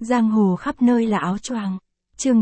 Giang hồ khắp nơi là áo choàng. Chương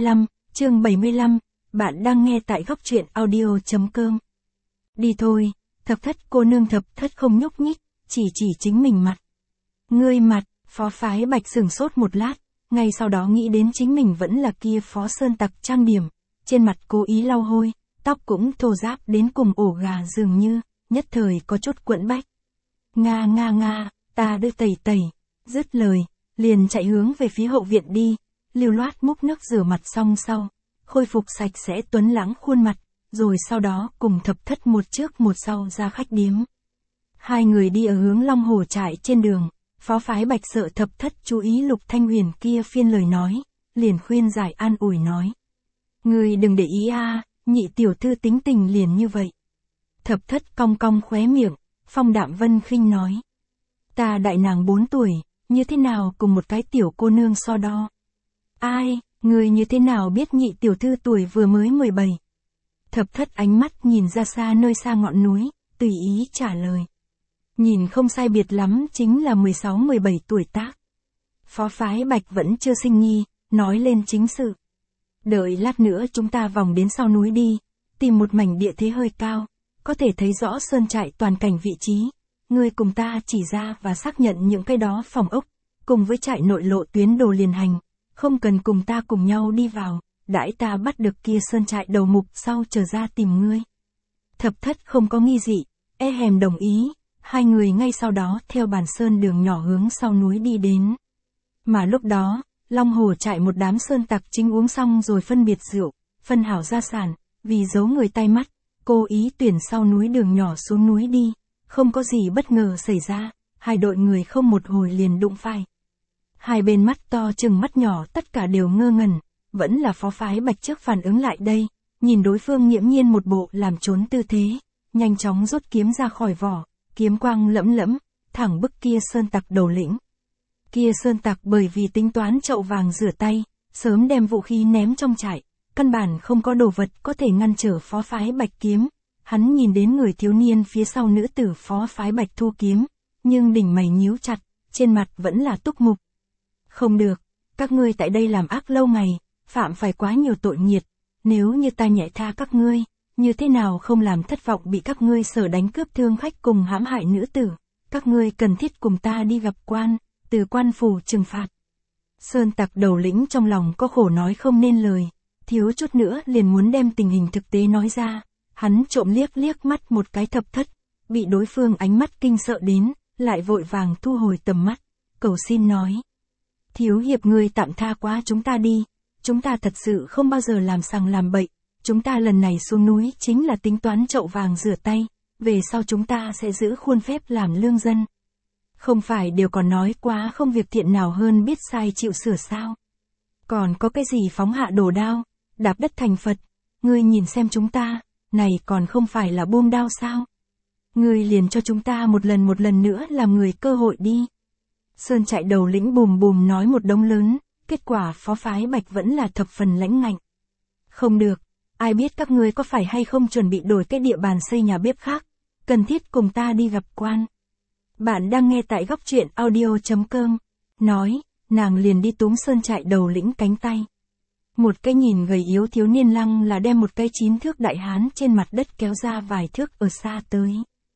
75, bạn đang nghe tại góc truyện audio.com. Đi thôi, Thập Thất cô nương Thập Thất không nhúc nhích, chỉ chính mình mặt. Ngươi mặt, Phó Phái Bạch sửng sốt một lát, ngay sau đó nghĩ đến chính mình vẫn là kia Phó Sơn Tặc trang điểm, trên mặt cố ý lau hôi, tóc cũng thô ráp đến cùng ổ gà dường như, nhất thời có chút quẫn bách. Nga, ta đưa tẩy, dứt lời, liền chạy hướng về phía hậu viện đi, lưu loát múc nước rửa mặt xong sau, khôi phục sạch sẽ tuấn lãng khuôn mặt, rồi sau đó cùng Thập Thất một trước một sau ra khách điếm. Hai người đi ở hướng Long Hồ trại trên đường, Phó Phái Bạch sợ Thập Thất chú ý Lục Thanh Huyền kia phiên lời nói, liền khuyên giải an ủi nói. Ngươi đừng để ý nhị tiểu thư tính tình liền như vậy. Thập Thất cong cong khóe miệng, phong đạm vân khinh nói. Ta đại nàng 4 tuổi, như thế nào cùng một cái tiểu cô nương so đo. Ai, người như thế nào biết nhị tiểu thư tuổi vừa mới 17. Thập Thất ánh mắt nhìn ra xa nơi xa ngọn núi, tùy ý trả lời. Nhìn không sai biệt lắm chính là 16-17 tuổi tác. Phó Phái Bạch vẫn chưa sinh nghi, nói lên chính sự. Đợi lát nữa chúng ta vòng đến sau núi đi, tìm một mảnh địa thế hơi cao, có thể thấy rõ sơn trại toàn cảnh vị trí. Ngươi cùng ta chỉ ra và xác nhận những cái đó phòng ốc, cùng với trại nội lộ tuyến đồ liền hành, không cần cùng ta cùng nhau đi vào, đãi ta bắt được kia sơn trại đầu mục sau trở ra tìm ngươi. Thập Thất không có nghi dị, hèm đồng ý, hai người ngay sau đó theo bàn sơn đường nhỏ hướng sau núi đi đến. Mà lúc đó, Long Hồ trại một đám sơn tặc chính uống xong rồi phân biệt rượu, phân hảo gia sản, vì giấu người tay mắt, cố ý tuyển sau núi đường nhỏ xuống núi đi. Không có gì bất ngờ xảy ra, hai đội người không một hồi liền đụng phải. Hai bên mắt to chừng mắt nhỏ tất cả đều ngơ ngẩn, vẫn là Phó Phái Bạch trước phản ứng lại đây, nhìn đối phương nghiễm nhiên một bộ làm trốn tư thế, nhanh chóng rút kiếm ra khỏi vỏ, kiếm quang lẫm, thẳng bức kia sơn tặc đầu lĩnh. Kia sơn tặc bởi vì tính toán chậu vàng rửa tay, sớm đem vũ khí ném trong trại, căn bản không có đồ vật có thể ngăn trở Phó Phái Bạch kiếm. Hắn nhìn đến người thiếu niên phía sau nữ tử Phó Phái Bạch thu kiếm, nhưng đỉnh mày nhíu chặt, trên mặt vẫn là túc mục. Không được, các ngươi tại đây làm ác lâu ngày, phạm phải quá nhiều tội nghiệt, nếu như ta nhẹ tha các ngươi, như thế nào không làm thất vọng bị các ngươi sở đánh cướp thương khách cùng hãm hại nữ tử, các ngươi cần thiết cùng ta đi gặp quan, từ quan phủ trừng phạt. Sơn tặc đầu lĩnh trong lòng có khổ nói không nên lời, thiếu chút nữa liền muốn đem tình hình thực tế nói ra. Hắn trộm liếc mắt một cái Thập Thất, bị đối phương ánh mắt kinh sợ đến, lại vội vàng thu hồi tầm mắt, cầu xin nói. Thiếu hiệp ngươi tạm tha quá chúng ta đi, chúng ta thật sự không bao giờ làm sằng làm bậy, chúng ta lần này xuống núi chính là tính toán chậu vàng rửa tay, về sau chúng ta sẽ giữ khuôn phép làm lương dân. Không phải đều còn nói quá không việc thiện nào hơn biết sai chịu sửa sao. Còn có cái gì phóng hạ đồ đao, đạp đất thành Phật, ngươi nhìn xem chúng ta. Này còn không phải là buông đao sao? Ngươi liền cho chúng ta một lần nữa làm người cơ hội đi. Sơn trại đầu lĩnh bùm nói một đống lớn, kết quả Phó Phái Bạch vẫn là thập phần lãnh ngạnh. Không được, ai biết các ngươi có phải hay không chuẩn bị đổi cái địa bàn xây nhà bếp khác, cần thiết cùng ta đi gặp quan. Bạn đang nghe tại góc truyện audio.com, nói, nàng liền đi túm Sơn trại đầu lĩnh cánh tay. Một cái nhìn gầy yếu thiếu niên lăng là đem một cái 9 thước đại hán trên mặt đất kéo ra vài thước ở xa tới.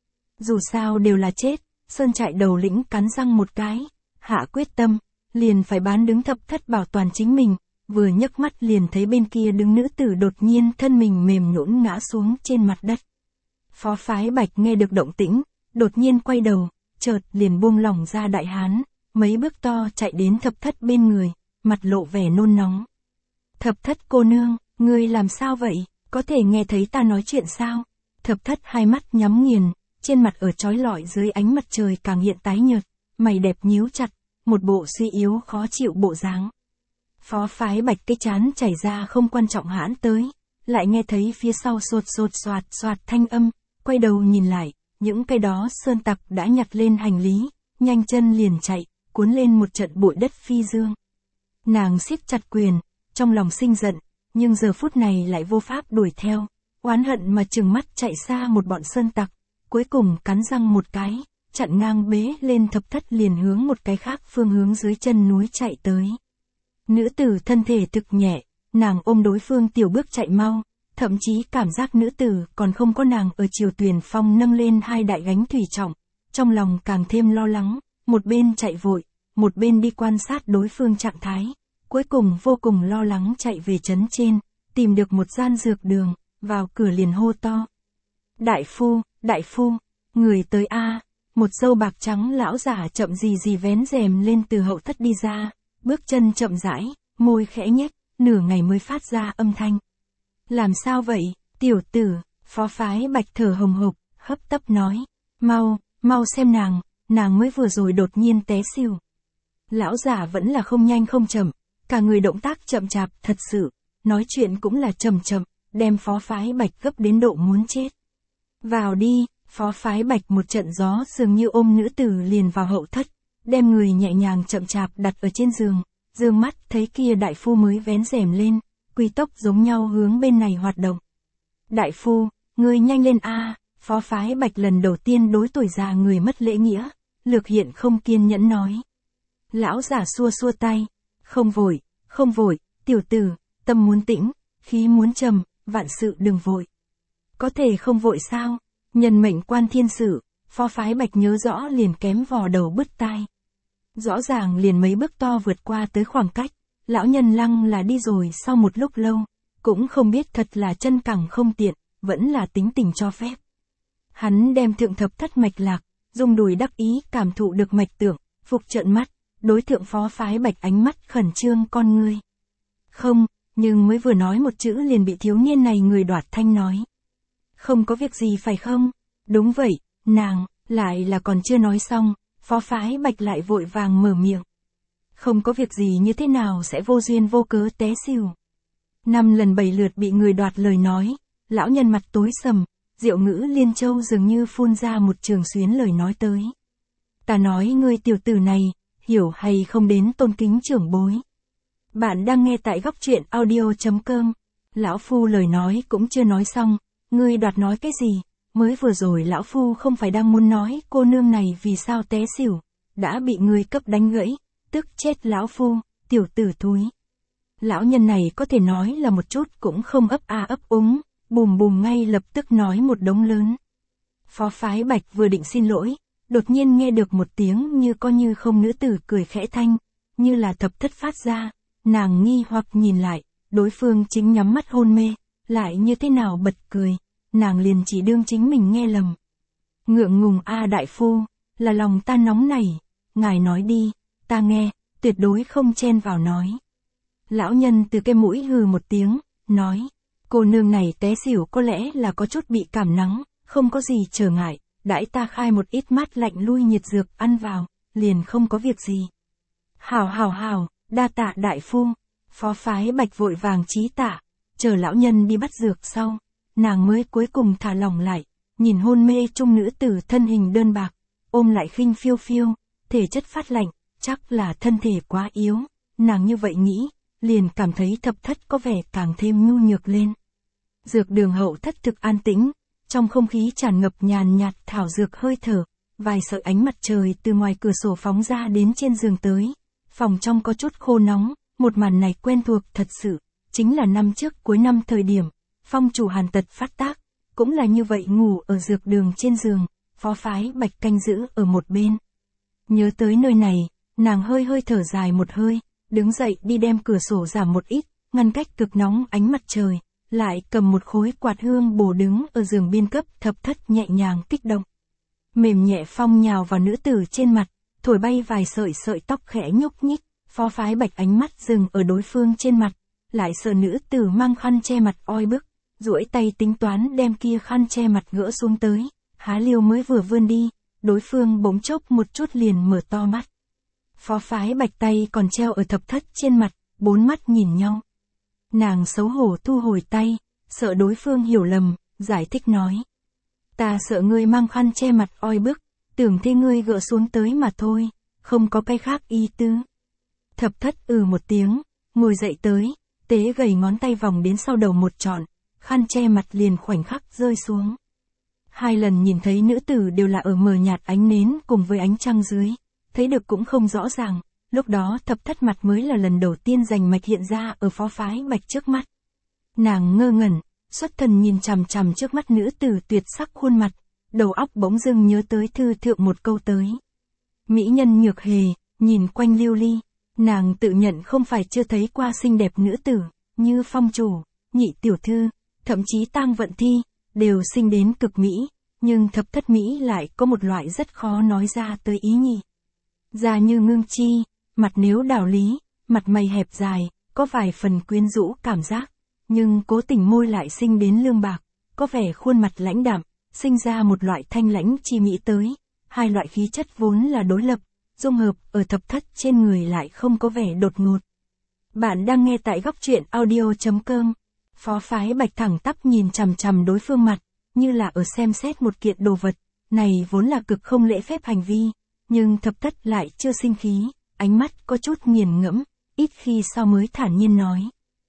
Dù sao đều là chết, Sơn trại đầu lĩnh cắn răng một cái, hạ quyết tâm, liền phải bán đứng Thập Thất bảo toàn chính mình, vừa nhấc mắt liền thấy bên kia đứng nữ tử đột nhiên thân mình mềm nhũn ngã xuống trên mặt đất. Phó Phái Bạch nghe được động tĩnh, đột nhiên quay đầu, chợt liền buông lỏng ra đại hán, mấy bước to chạy đến Thập Thất bên người, mặt lộ vẻ nôn nóng. Thập Thất cô nương, ngươi làm sao vậy, có thể nghe thấy ta nói chuyện sao? Thập Thất hai mắt nhắm nghiền, trên mặt ở chói lọi dưới ánh mặt trời càng hiện tái nhợt, mày đẹp nhíu chặt, một bộ suy yếu khó chịu bộ dáng. Phó Phái Bạch cái chán chảy ra không quan trọng hãn tới, lại nghe thấy phía sau sột soạt thanh âm, quay đầu nhìn lại, những cái đó sơn tặc đã nhặt lên hành lý, nhanh chân liền chạy, cuốn lên một trận bụi đất phi dương. Nàng siết chặt quyền, trong lòng sinh giận, nhưng giờ phút này lại vô pháp đuổi theo, oán hận mà trừng mắt chạy xa một bọn sơn tặc, cuối cùng cắn răng một cái, chặn ngang bế lên thập thất liền hướng một cái khác phương hướng dưới chân núi chạy tới. Nữ tử thân thể thực nhẹ, nàng ôm đối phương tiểu bước chạy mau, thậm chí cảm giác nữ tử còn không có nàng ở chiều Tuyền Phong nâng lên hai đại gánh thủy trọng, trong lòng càng thêm lo lắng, một bên chạy vội, một bên đi quan sát đối phương trạng thái, cuối cùng vô cùng lo lắng chạy về trấn trên, tìm được một gian dược đường, vào cửa liền hô to. Đại phu, người tới a. Một râu bạc trắng lão giả chậm gì vén rèm lên từ hậu thất đi ra, bước chân chậm rãi, môi khẽ nhếch, nửa ngày mới phát ra âm thanh. Làm sao vậy, tiểu tử, Phó Phái Bạch thở hồng hộc, hấp tấp nói, mau xem nàng mới vừa rồi đột nhiên té xỉu. Lão giả vẫn là không nhanh không chậm, cả người động tác chậm chạp thật sự, nói chuyện cũng là chậm, đem Phó Phái Bạch gấp đến độ muốn chết. Vào đi, Phó Phái Bạch một trận gió dường như ôm nữ tử liền vào hậu thất, đem người nhẹ nhàng chậm chạp đặt ở trên giường, dương mắt thấy kia đại phu mới vén rèm lên, quy tốc giống nhau hướng bên này hoạt động. Đại phu, ngươi nhanh lên a. Phó Phái Bạch lần đầu tiên đối tuổi già người mất lễ nghĩa, lược hiện không kiên nhẫn nói. Lão giả xua tay, không vội, tiểu tử, tâm muốn tĩnh, khí muốn trầm, vạn sự đừng vội. Có thể không vội sao? Nhân mệnh quan thiên sự, Phó Phái Bạch nhớ rõ liền kém vò đầu bứt tai. Rõ ràng liền mấy bước to vượt qua tới khoảng cách, lão nhân lăng là đi rồi sau một lúc lâu, cũng không biết thật là chân cẳng không tiện, vẫn là tính tình cho phép. Hắn đem thượng thập thất mạch lạc, dùng đùi đắc ý cảm thụ được mạch tưởng, phục trợn mắt, đối thượng Phó Phái Bạch ánh mắt khẩn trương con ngươi. Không, nhưng mới vừa nói một chữ liền bị thiếu niên này người đoạt thanh nói. Không có việc gì phải không? Đúng vậy, nàng, lại là còn chưa nói xong, Phó Phái Bạch lại vội vàng mở miệng. Không có việc gì như thế nào sẽ vô duyên vô cớ té xỉu. 5 lần 7 lượt bị người đoạt lời nói, lão nhân mặt tối sầm, Diệu Ngữ Liên Châu dường như phun ra một trường xuyến lời nói tới. Ta nói ngươi tiểu tử này, hiểu hay không đến tôn kính trưởng bối. Bạn đang nghe tại góc truyện audio.com. Lão phu lời nói cũng chưa nói xong, ngươi đoạt nói cái gì? Mới vừa rồi lão phu không phải đang muốn nói cô nương này vì sao té xỉu, đã bị ngươi cấp đánh gãy, tức chết lão phu, tiểu tử thúi. Lão nhân này có thể nói là một chút cũng không ấp a ấp úng, bùm ngay lập tức nói một đống lớn. Phó Phái Bạch vừa định xin lỗi, đột nhiên nghe được một tiếng như có như không nữ tử cười khẽ thanh, như là thập thất phát ra, nàng nghi hoặc nhìn lại, đối phương chính nhắm mắt hôn mê, lại như thế nào bật cười, nàng liền chỉ đương chính mình nghe lầm. Ngượng ngùng a đại phu, là lòng ta nóng nảy, ngài nói đi, ta nghe, tuyệt đối không chen vào nói. Lão nhân từ cái mũi hừ một tiếng, nói, cô nương này té xỉu có lẽ là có chút bị cảm nắng, không có gì trở ngại, đãi ta khai một ít mát lạnh lui nhiệt dược ăn vào, liền không có việc gì. Hảo, đa tạ đại phu. Phó Phái Bạch vội vàng chí tạ, chờ lão nhân đi bắt dược sau, nàng mới cuối cùng thả lỏng lại, nhìn hôn mê trung nữ tử thân hình đơn bạc, ôm lại khinh phiêu, thể chất phát lạnh, chắc là thân thể quá yếu, nàng như vậy nghĩ, liền cảm thấy thập thất có vẻ càng thêm nhu nhược lên. Dược đường hậu thất thực an tĩnh, trong không khí tràn ngập nhàn nhạt thảo dược hơi thở, vài sợi ánh mặt trời từ ngoài cửa sổ phóng ra đến trên giường tới, phòng trong có chút khô nóng, một màn này quen thuộc thật sự, chính là năm trước cuối năm thời điểm, phong chủ hàn tật phát tác, cũng là như vậy ngủ ở dược đường trên giường, Phó Phái Bạch canh giữ ở một bên. Nhớ tới nơi này, nàng hơi thở dài một hơi, đứng dậy đi đem cửa sổ giảm một ít, ngăn cách cực nóng ánh mặt trời, lại cầm một khối quạt hương bổ đứng ở giường biên cấp thập thất nhẹ nhàng kích động. Mềm nhẹ phong nhào vào nữ tử trên mặt, thổi bay vài sợi tóc khẽ nhúc nhích, Phó Phái Bạch ánh mắt dừng ở đối phương trên mặt, lại sợ nữ tử mang khăn che mặt oi bức, duỗi tay tính toán đem kia khăn che mặt gỡ xuống tới, há liêu mới vừa vươn đi, đối phương bỗng chốc một chút liền mở to mắt. Phó Phái Bạch tay còn treo ở thập thất trên mặt, bốn mắt nhìn nhau. Nàng xấu hổ thu hồi tay, sợ đối phương hiểu lầm, giải thích nói. Ta sợ ngươi mang khăn che mặt oi bức, tưởng thế ngươi gỡ xuống tới mà thôi, không có cái khác ý tứ. Thập thất một tiếng, ngồi dậy tới, tế gầy ngón tay vòng đến sau đầu một trọn, khăn che mặt liền khoảnh khắc rơi xuống. 2 lần nhìn thấy nữ tử đều là ở mờ nhạt ánh nến cùng với ánh trăng dưới, thấy được cũng không rõ ràng, lúc đó Thập Thất mặt mới là lần đầu tiên rành mạch hiện ra ở Phó Phái Bạch trước mắt. Nàng ngơ ngẩn, xuất thần nhìn chằm chằm trước mắt nữ tử tuyệt sắc khuôn mặt, đầu óc bỗng dưng nhớ tới thư thượng một câu tới. Mỹ nhân Nhược Hề, nhìn quanh lưu ly, nàng tự nhận không phải chưa thấy qua xinh đẹp nữ tử, như Phong chủ, Nhị tiểu thư, thậm chí Tang Vận Thi, đều xinh đến cực mỹ, nhưng Thập Thất Mỹ lại có một loại rất khó nói ra tới ý nhị. Da như ngưng chi, mặt nếu đảo lý, mặt mày hẹp dài, có vài phần quyến rũ cảm giác, nhưng cố tình môi lại xinh đến lương bạc, có vẻ khuôn mặt lãnh đạm, sinh ra một loại thanh lãnh chi mỹ tới, 2 loại khí chất vốn là đối lập, dung hợp ở Thập Thất trên người lại không có vẻ đột ngột. Bạn đang nghe tại góc truyện audio.com. Phó Phái Bạch thẳng tắp nhìn chằm chằm đối phương mặt, như là ở xem xét một kiện đồ vật, này vốn là cực không lễ phép hành vi, nhưng Thập Thất lại chưa sinh khí, ánh mắt có chút nghiền ngẫm, ít khi sau mới thản nhiên nói.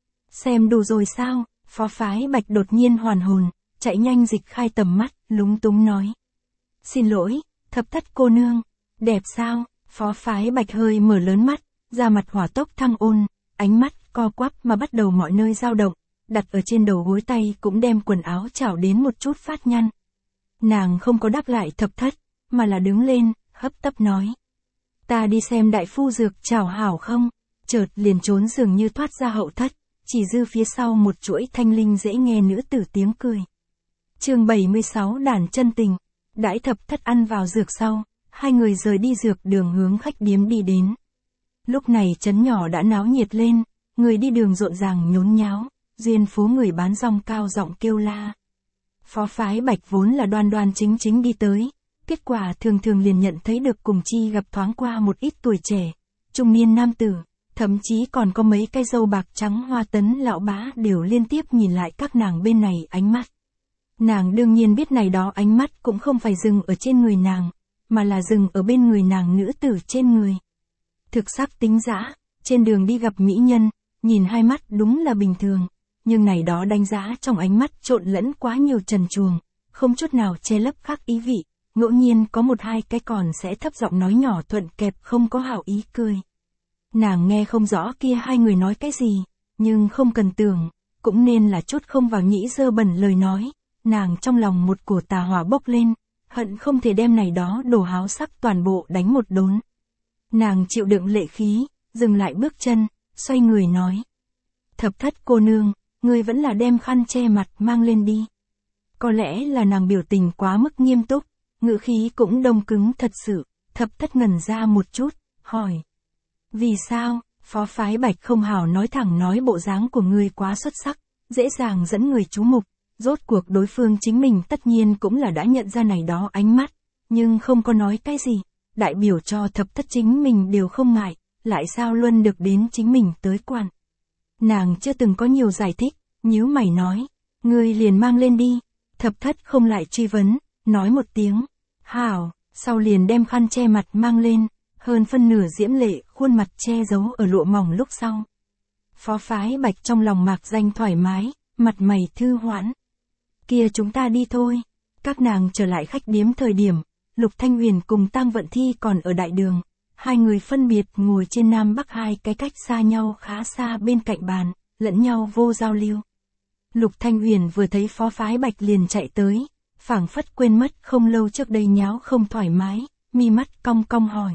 Xem đủ rồi sao? Phó Phái Bạch đột nhiên hoàn hồn, chạy nhanh dịch khai tầm mắt, lúng túng nói. Xin lỗi, Thập Thất cô nương, đẹp sao? Phó Phái Bạch hơi mở lớn mắt, da mặt hỏa tốc thăng ôn, ánh mắt co quắp mà bắt đầu mọi nơi dao động, đặt ở trên đầu gối tay cũng đem quần áo chảo đến một chút phát nhăn. Nàng không có đáp lại Thập Thất, mà là đứng lên, hấp tấp nói. Ta đi xem đại phu dược chảo hảo không? Chợt liền trốn dường như thoát ra hậu thất, chỉ dư phía sau một chuỗi thanh linh dễ nghe nữ tử tiếng cười. Chương 76 Đàn chân tình. Đãi Thập Thất ăn vào dược sau, 2 người rời đi dược đường hướng khách điếm đi đến. Lúc này trấn nhỏ đã náo nhiệt lên, người đi đường rộn ràng nhốn nháo, duyên phố người bán rong cao giọng kêu la. Phó Phái Bạch vốn là đoan đoan chính chính đi tới, kết quả thường thường liền nhận thấy được cùng chi gặp thoáng qua một ít tuổi trẻ, trung niên nam tử, thậm chí còn có mấy cái râu bạc trắng hoa tấn lão bá đều liên tiếp nhìn lại các nàng bên này ánh mắt. Nàng đương nhiên biết này đó ánh mắt cũng không phải dừng ở trên người nàng, mà là dừng ở bên người nàng nữ tử trên người. Thực sắc tính dã, trên đường đi gặp mỹ nhân, nhìn 2 mắt đúng là bình thường, nhưng này đó đánh giá trong ánh mắt trộn lẫn quá nhiều trần truồng, không chút nào che lấp khác ý vị, ngẫu nhiên có 1-2 cái còn sẽ thấp giọng nói nhỏ thuận kẹp không có hảo ý cười. Nàng nghe không rõ kia 2 người nói cái gì, nhưng không cần tưởng, cũng nên là chút không vào nhĩ dơ bẩn lời nói, nàng trong lòng một cổ tà hỏa bốc lên, hận không thể đem này đó đồ háo sắc toàn bộ đánh một đốn. Nàng chịu đựng lệ khí, dừng lại bước chân, xoay người nói. Thập Thất cô nương, ngươi vẫn là đem khăn che mặt mang lên đi. Có lẽ là nàng biểu tình quá mức nghiêm túc, ngữ khí cũng đông cứng thật sự, Thập Thất ngẩn ra một chút, hỏi. Vì sao? Phó Phái Bạch không hảo nói thẳng nói bộ dáng của ngươi quá xuất sắc, dễ dàng dẫn người chú mục, rốt cuộc đối phương chính mình tất nhiên cũng là đã nhận ra này đó ánh mắt, nhưng không có nói cái gì, đại biểu cho Thập Thất chính mình đều không ngại, lại sao luôn được đến chính mình tới quản. Nàng chưa từng có nhiều giải thích, nhíu mày nói, ngươi liền mang lên đi. Thập Thất không lại truy vấn, nói một tiếng, hảo, sau liền đem khăn che mặt mang lên, hơn phân nửa diễm lệ khuôn mặt che giấu ở lụa mỏng lúc sau. Phó Phái Bạch trong lòng mạc danh thoải mái, mặt mày thư hoãn. Kia chúng ta đi thôi. Các nàng trở lại khách điếm thời điểm, Lục Thanh Huyền cùng Tang Vận Thi còn ở đại đường, 2 người phân biệt ngồi trên nam bắc 2 cái cách xa nhau khá xa bên cạnh bàn, lẫn nhau vô giao lưu. Lục Thanh Huyền vừa thấy Phó Phái Bạch liền chạy tới, phảng phất quên mất không lâu trước đây nháo không thoải mái, mi mắt cong cong hỏi.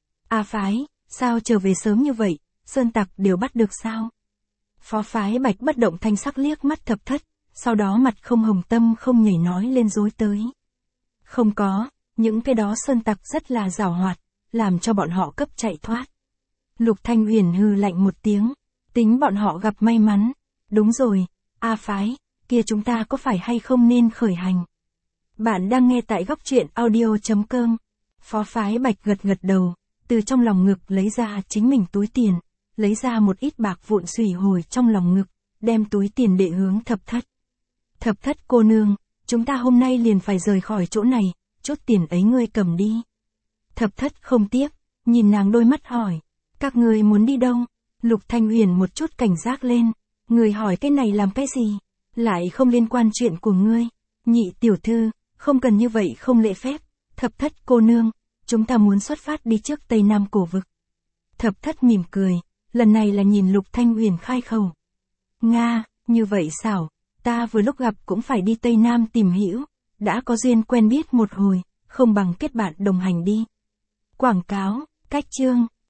A Phái, sao trở về sớm như vậy, sơn tặc đều bắt được sao? Phó Phái Bạch bất động thanh sắc liếc mắt Thập Thất, sau đó mặt không hồng tâm không nhảy nói lên dối tới. Không có, những cái đó sơn tặc rất là giàu hoạt, làm cho bọn họ cấp chạy thoát. Lục Thanh Huyền hừ lạnh một tiếng, tính bọn họ gặp may mắn. Đúng rồi, A Phái, kia chúng ta có phải hay không nên khởi hành? Bạn đang nghe tại góc truyện audio.com. Phó Phái Bạch gật gật đầu, từ trong lòng ngực lấy ra chính mình túi tiền, lấy ra một ít bạc vụn xùy hồi trong lòng ngực, đem túi tiền để hướng Thập Thất. Thập Thất cô nương, chúng ta hôm nay liền phải rời khỏi chỗ này, chút tiền ấy ngươi cầm đi. Thập Thất không tiếp, nhìn nàng đôi mắt hỏi, các ngươi muốn đi đâu? Lục Thanh Huyền một chút cảnh giác lên, người hỏi cái này làm cái gì? Lại không liên quan chuyện của ngươi. Nhị tiểu thư, Không cần như vậy không lễ phép, thập thất cô nương, chúng ta muốn xuất phát đi trước Tây Nam cổ vực. Thập thất mỉm cười, lần này là nhìn Lục Thanh Uyển khai khẩu. Nga, như vậy sao, ta vừa lúc gặp cũng phải đi Tây Nam tìm hiểu, đã có duyên quen biết một hồi, không bằng kết bạn đồng hành đi. Quảng cáo, cách chương,